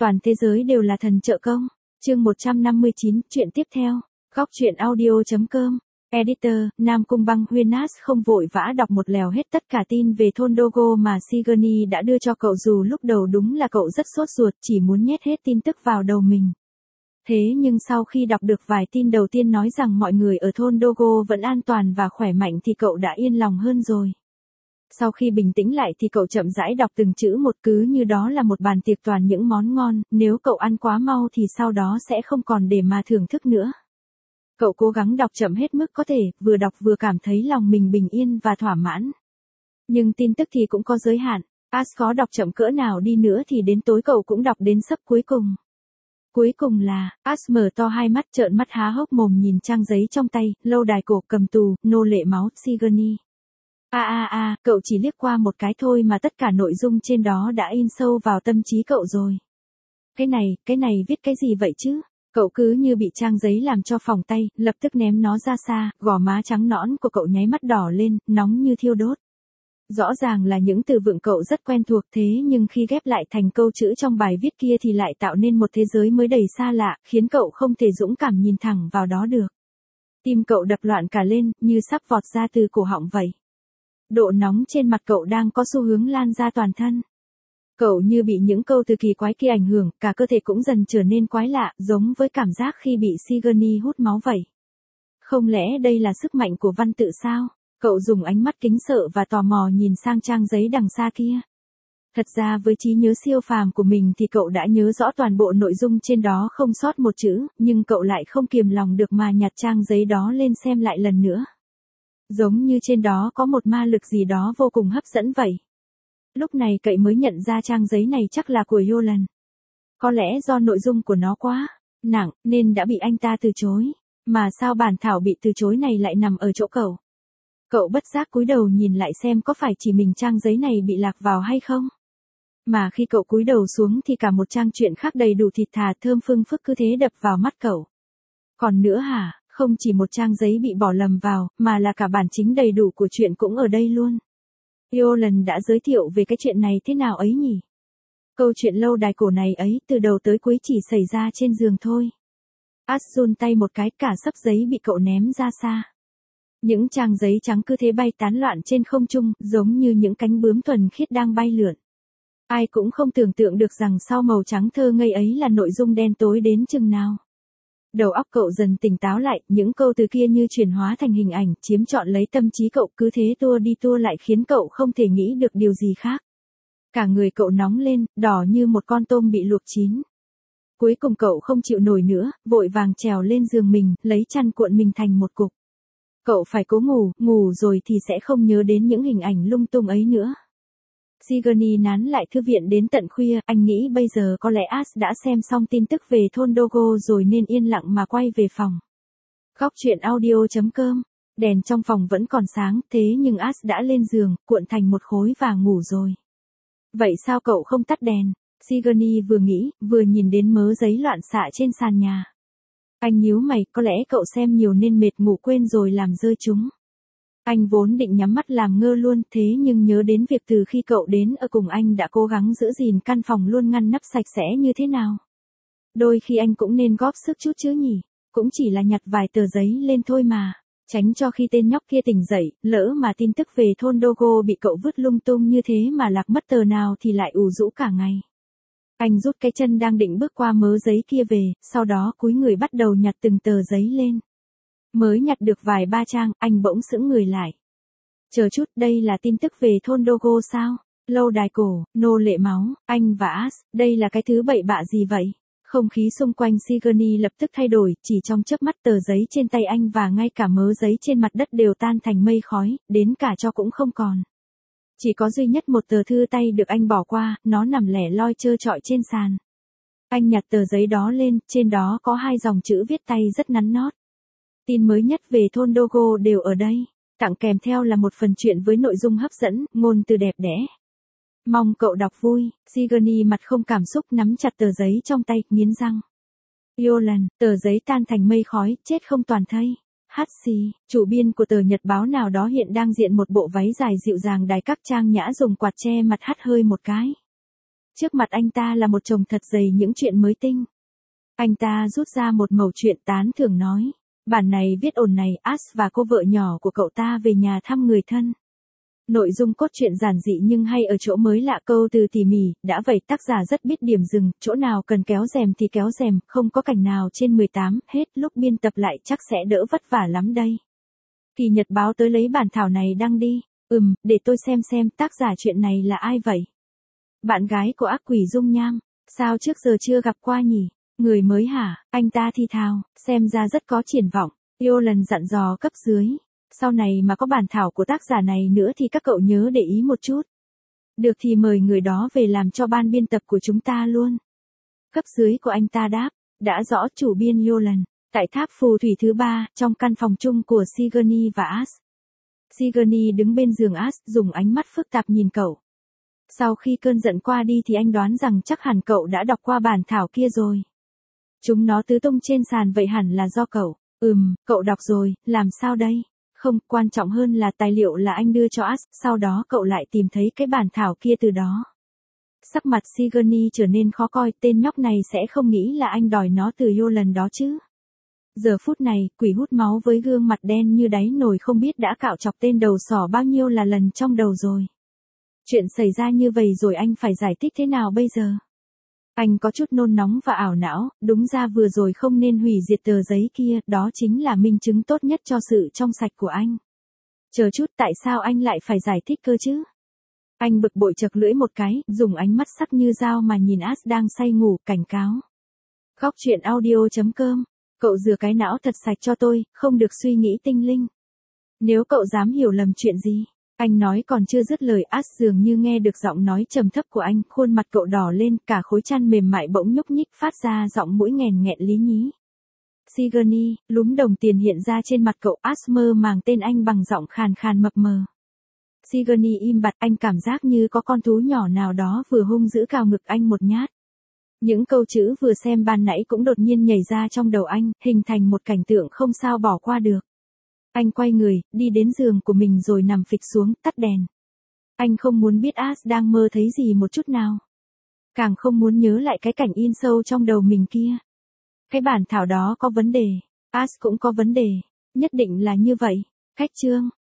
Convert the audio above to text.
toàn thế giới đều là thần trợ công. Chương 159, chuyện tiếp theo. Góc truyện audio.com. Editor, Nam Cung Băng Huyên không vội vã đọc một lèo hết tất cả tin về thôn Dogo mà Sigourney đã đưa cho cậu, dù lúc đầu đúng là cậu rất sốt ruột, chỉ muốn nhét hết tin tức vào đầu mình. Thế nhưng sau khi đọc được vài tin đầu tiên nói rằng mọi người ở thôn Dogo vẫn an toàn và khỏe mạnh thì cậu đã yên lòng hơn rồi. Sau khi bình tĩnh lại thì cậu chậm rãi đọc từng chữ một, cứ như đó là một bàn tiệc toàn những món ngon, nếu cậu ăn quá mau thì sau đó sẽ không còn để mà thưởng thức nữa. Cậu cố gắng đọc chậm hết mức có thể, vừa đọc vừa cảm thấy lòng mình bình yên và thỏa mãn. Nhưng tin tức thì cũng có giới hạn, có đọc chậm cỡ nào đi nữa thì đến tối cậu cũng đọc đến sấp cuối cùng. Cuối cùng là, mở to hai mắt trợn mắt há hốc mồm nhìn trang giấy trong tay, lâu đài cổ cầm tù, nô lệ máu, Sigourney. Cậu chỉ liếc qua một cái thôi mà tất cả nội dung trên đó đã in sâu vào tâm trí cậu rồi. Cái này viết cái gì vậy chứ? Cậu cứ như bị trang giấy làm cho phỏng tay, lập tức ném nó ra xa, gò má trắng nõn của cậu nháy mắt đỏ lên, nóng như thiêu đốt. Rõ ràng là những từ vựng cậu rất quen thuộc, thế nhưng khi ghép lại thành câu chữ trong bài viết kia thì lại tạo nên một thế giới mới đầy xa lạ, khiến cậu không thể dũng cảm nhìn thẳng vào đó được. Tim cậu đập loạn cả lên, như sắp vọt ra từ cổ họng vậy. Độ nóng trên mặt cậu đang có xu hướng lan ra toàn thân. Cậu như bị những câu từ kỳ quái kia ảnh hưởng, cả cơ thể cũng dần trở nên quái lạ, giống với cảm giác khi bị Sigourney hút máu vậy. Không lẽ đây là sức mạnh của văn tự sao? Cậu dùng ánh mắt kính sợ và tò mò nhìn sang trang giấy đằng xa kia. Thật ra với trí nhớ siêu phàm của mình thì cậu đã nhớ rõ toàn bộ nội dung trên đó không sót một chữ, nhưng cậu lại không kiềm lòng được mà nhặt trang giấy đó lên xem lại lần nữa. Giống như trên đó có một ma lực gì đó vô cùng hấp dẫn vậy. Lúc này cậu mới nhận ra trang giấy này chắc là của Yolan. Có lẽ do nội dung của nó quá nặng nên đã bị anh ta từ chối. Mà sao bản thảo bị từ chối này lại nằm ở chỗ cậu? Cậu bất giác cúi đầu nhìn lại xem có phải chỉ mình trang giấy này bị lạc vào hay không? Mà khi cậu cúi đầu xuống thì cả một trang truyện khác đầy đủ thịt thà thơm phương phức cứ thế đập vào mắt cậu. Còn nữa hả, không chỉ một trang giấy bị bỏ lầm vào, mà là cả bản chính đầy đủ của chuyện cũng ở đây luôn. Yolan đã giới thiệu về cái chuyện này thế nào ấy nhỉ? Câu chuyện lâu đài cổ này ấy, từ đầu tới cuối chỉ xảy ra trên giường thôi. Run tay một cái, cả xấp giấy bị cậu ném ra xa. Những trang giấy trắng cứ thế bay tán loạn trên không trung, giống như những cánh bướm thuần khiết đang bay lượn. Ai cũng không tưởng tượng được rằng sau màu trắng thơ ngây ấy là nội dung đen tối đến chừng nào. Đầu óc cậu dần tỉnh táo lại, những câu từ kia như chuyển hóa thành hình ảnh, chiếm trọn lấy tâm trí cậu, cứ thế tua đi tua lại khiến cậu không thể nghĩ được điều gì khác. Cả người cậu nóng lên, đỏ như một con tôm bị luộc chín. Cuối cùng cậu không chịu nổi nữa, vội vàng trèo lên giường mình, lấy chăn cuộn mình thành một cục. Cậu phải cố ngủ rồi thì sẽ không nhớ đến những hình ảnh lung tung ấy nữa. Sigourney nán lại thư viện đến tận khuya, anh nghĩ bây giờ có lẽ đã xem xong tin tức về thôn Dogo rồi nên yên lặng mà quay về phòng. Góc truyện audio.com. Đèn trong phòng vẫn còn sáng, thế nhưng đã lên giường, cuộn thành một khối và ngủ rồi. Vậy sao cậu không tắt đèn? Sigourney vừa nghĩ, vừa nhìn đến mớ giấy loạn xạ trên sàn nhà. Anh nhíu mày, có lẽ cậu xem nhiều nên mệt ngủ quên rồi làm rơi chúng. Anh vốn định nhắm mắt làm ngơ luôn, thế nhưng nhớ đến việc từ khi cậu đến ở cùng anh đã cố gắng giữ gìn căn phòng luôn ngăn nắp sạch sẽ như thế nào. Đôi khi anh cũng nên góp sức chút chứ nhỉ, cũng chỉ là nhặt vài tờ giấy lên thôi mà, tránh cho khi tên nhóc kia tỉnh dậy, lỡ mà tin tức về thôn Dogo bị cậu vứt lung tung như thế mà lạc mất tờ nào thì lại ù rũ cả ngày. Anh rút cái chân đang định bước qua mớ giấy kia về, sau đó cúi người bắt đầu nhặt từng tờ giấy lên. Mới nhặt được vài ba trang, anh bỗng sững người lại. Chờ chút, đây là tin tức về thôn Dogo sao? Lâu đài cổ, nô lệ máu, anh và đây là cái thứ bậy bạ gì vậy? Không khí xung quanh Sigourney lập tức thay đổi, chỉ trong chớp mắt tờ giấy trên tay anh và ngay cả mớ giấy trên mặt đất đều tan thành mây khói, đến cả tro cũng không còn. Chỉ có duy nhất một tờ thư tay được anh bỏ qua, nó nằm lẻ loi trơ trọi trên sàn. Anh nhặt tờ giấy đó lên, trên đó có 2 dòng chữ viết tay rất nắn nót. Tin mới nhất về thôn Dogo đều ở đây, tặng kèm theo là một phần chuyện với nội dung hấp dẫn, ngôn từ đẹp đẽ. Mong cậu đọc vui. Sigourney mặt không cảm xúc nắm chặt tờ giấy trong tay, nghiến răng. Yolan, tờ giấy tan thành mây khói, chết không toàn thây. Chủ biên của tờ nhật báo nào đó hiện đang diện một bộ váy dài dịu dàng đài các trang nhã dùng quạt che mặt hắt hơi một cái. Trước mặt anh ta là một chồng thật dày những chuyện mới tinh. Anh ta rút ra một mẩu chuyện tán thưởng nói. Bản này viết ổn này, Ash và cô vợ nhỏ của cậu ta về nhà thăm người thân. Nội dung cốt truyện giản dị nhưng hay ở chỗ mới lạ, câu từ tỉ mỉ, đã vậy tác giả rất biết điểm dừng, chỗ nào cần kéo rèm thì kéo rèm, không có cảnh nào trên 18, hết lúc biên tập lại chắc sẽ đỡ vất vả lắm đây. Kỳ Nhật Báo tới lấy bản thảo này đăng đi. Để tôi xem tác giả chuyện này là ai vậy? Bạn gái của ác quỷ dung nham, sao trước giờ chưa gặp qua nhỉ? Người mới hả? Anh ta thì thào, xem ra rất có triển vọng. Yolan dặn dò cấp dưới. Sau này mà có bản thảo của tác giả này nữa thì các cậu nhớ để ý một chút. Được thì mời người đó về làm cho ban biên tập của chúng ta luôn. Cấp dưới của anh ta đáp, đã rõ chủ biên Yolan. Tại tháp phù thủy thứ 3, trong căn phòng chung của Sigourney và Ash. Sigourney đứng bên giường Ash, dùng ánh mắt phức tạp nhìn cậu. Sau khi cơn giận qua đi thì anh đoán rằng chắc hẳn cậu đã đọc qua bản thảo kia rồi. Chúng nó tứ tung trên sàn vậy hẳn là do cậu. Cậu đọc rồi, làm sao đây? Không, quan trọng hơn là tài liệu là anh đưa cho Ash, sau đó cậu lại tìm thấy cái bản thảo kia từ đó. Sắc mặt Sigourney trở nên khó coi, tên nhóc này sẽ không nghĩ là anh đòi nó từ Yolan đó chứ. Giờ phút này, quỷ hút máu với gương mặt đen như đáy nồi không biết đã cạo chọc tên đầu sỏ bao nhiêu là lần trong đầu rồi. Chuyện xảy ra như vậy rồi anh phải giải thích thế nào bây giờ? Anh có chút nôn nóng và ảo não, đúng ra vừa rồi không nên hủy diệt tờ giấy kia, đó chính là minh chứng tốt nhất cho sự trong sạch của anh. Chờ chút, tại sao anh lại phải giải thích cơ chứ? Anh bực bội chật lưỡi một cái, dùng ánh mắt sắc như dao mà nhìn Ash đang say ngủ, cảnh cáo. Góc truyện audio.com. Cậu rửa cái não thật sạch cho tôi, không được suy nghĩ tinh linh. Nếu cậu dám hiểu lầm chuyện gì, anh nói còn chưa dứt lời, Ash dường như nghe được giọng nói trầm thấp của anh, khuôn mặt cậu đỏ lên, cả khối chăn mềm mại bỗng nhúc nhích phát ra giọng mũi nghèn nghẹn lý nhí. Sigourney, lúm đồng tiền hiện ra trên mặt cậu, Ash mơ màng tên anh bằng giọng khàn khàn mập mờ. Sigourney im bặt, anh cảm giác như có con thú nhỏ nào đó vừa hung dữ cào ngực anh một nhát. Những câu chữ vừa xem ban nãy cũng đột nhiên nhảy ra trong đầu anh, hình thành một cảnh tượng không sao bỏ qua được. Anh quay người, đi đến giường của mình rồi nằm phịch xuống, tắt đèn. Anh không muốn biết Ash đang mơ thấy gì một chút nào. Càng không muốn nhớ lại cái cảnh in sâu trong đầu mình kia. Cái bản thảo đó có vấn đề, Ash cũng có vấn đề, nhất định là như vậy. Cách chương